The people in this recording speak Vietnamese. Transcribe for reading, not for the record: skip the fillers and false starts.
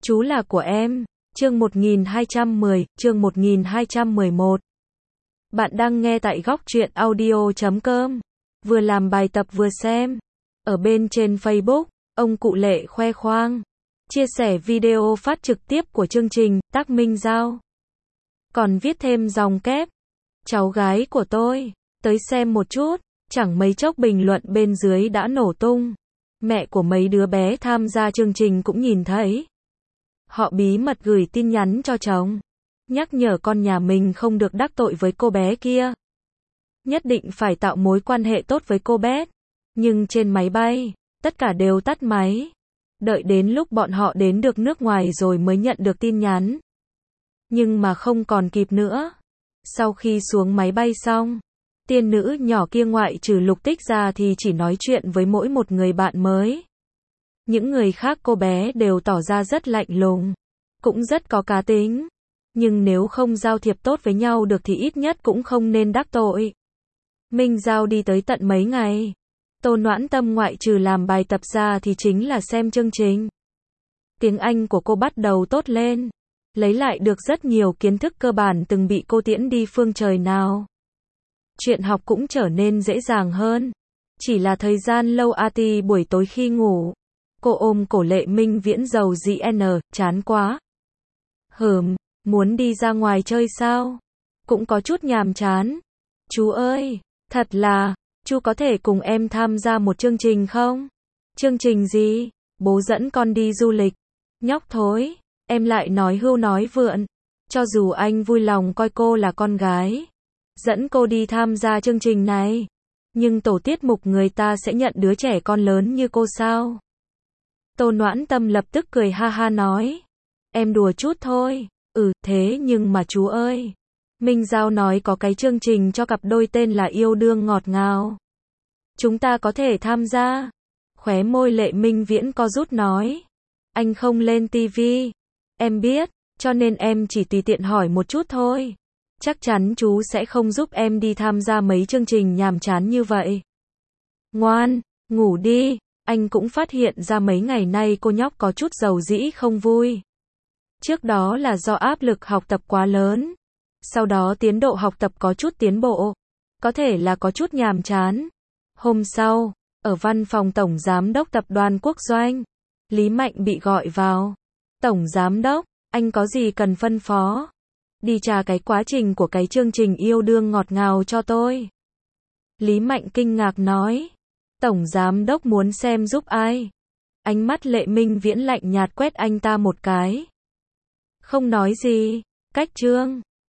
Chú là của em. Chương 1210, chương 1211. Bạn đang nghe tại góc truyện audio.com. Vừa làm bài tập vừa xem. Ở bên trên Facebook, ông cụ Lệ khoe khoang. Chia sẻ video phát trực tiếp của chương trình, tác Minh Giao. Còn viết thêm dòng kép. Cháu gái của tôi, tới xem một chút. Chẳng mấy chốc bình luận bên dưới đã nổ tung. Mẹ của mấy đứa bé tham gia chương trình cũng nhìn thấy. Họ bí mật gửi tin nhắn cho chồng. Nhắc nhở con nhà mình không được đắc tội với cô bé kia. Nhất định phải tạo mối quan hệ tốt với cô bé. Nhưng trên máy bay, tất cả đều tắt máy. Đợi đến lúc bọn họ đến được nước ngoài rồi mới nhận được tin nhắn. Nhưng mà không còn kịp nữa. Sau khi xuống máy bay xong, tiên nữ nhỏ kia ngoại trừ Lục Tích ra thì chỉ nói chuyện với mỗi một người bạn mới. Những người khác cô bé đều tỏ ra rất lạnh lùng, cũng rất có cá tính. Nhưng nếu không giao thiệp tốt với nhau được thì ít nhất cũng không nên đắc tội. Minh Giao đi tới tận mấy ngày. Tô Noãn Tâm ngoại trừ làm bài tập ra thì chính là xem chương trình. Tiếng Anh của cô bắt đầu tốt lên. Lấy lại được rất nhiều kiến thức cơ bản từng bị cô tiễn đi phương trời nào. Chuyện học cũng trở nên dễ dàng hơn. Chỉ là thời gian lâu AT buổi tối khi ngủ. Cô ôm cổ Lệ Minh Viễn dầu dĩ chán quá. Muốn đi ra ngoài chơi sao? Cũng có chút nhàm chán. Chú ơi, thật là, chú có thể cùng em tham gia một chương trình không? Chương trình gì? Bố dẫn con đi du lịch. Nhóc thối, em lại nói hưu nói vượn. Cho dù anh vui lòng coi cô là con gái, dẫn cô đi tham gia chương trình này, nhưng tổ tiết mục người ta sẽ nhận đứa trẻ con lớn như cô sao? Tô Noãn Tâm lập tức cười ha ha nói. Em đùa chút thôi. Thế nhưng mà chú ơi. Minh Giao nói có cái chương trình cho cặp đôi tên là Yêu Đương Ngọt Ngào. Chúng ta có thể tham gia. Khóe môi Lệ Minh Viễn co rút nói. Anh không lên tivi. Em biết, cho nên em chỉ tùy tiện hỏi một chút thôi. Chắc chắn chú sẽ không giúp em đi tham gia mấy chương trình nhàm chán như vậy. Ngoan, ngủ đi. Anh cũng phát hiện ra mấy ngày nay cô nhóc có chút dầu dĩ không vui. Trước đó là do áp lực học tập quá lớn. Sau đó tiến độ học tập có chút tiến bộ. Có thể là có chút nhàm chán. Hôm sau, ở văn phòng Tổng Giám đốc Tập đoàn Quốc Doanh, Lý Mạnh bị gọi vào. Tổng Giám đốc, anh có gì cần phân phó? Đi tra cái quá trình của cái chương trình Yêu Đương Ngọt Ngào cho tôi. Lý Mạnh kinh ngạc nói. Tổng Giám đốc muốn xem giúp ai? Ánh mắt Lệ Minh Viễn lạnh nhạt quét anh ta một cái. Không nói gì. Cách chương.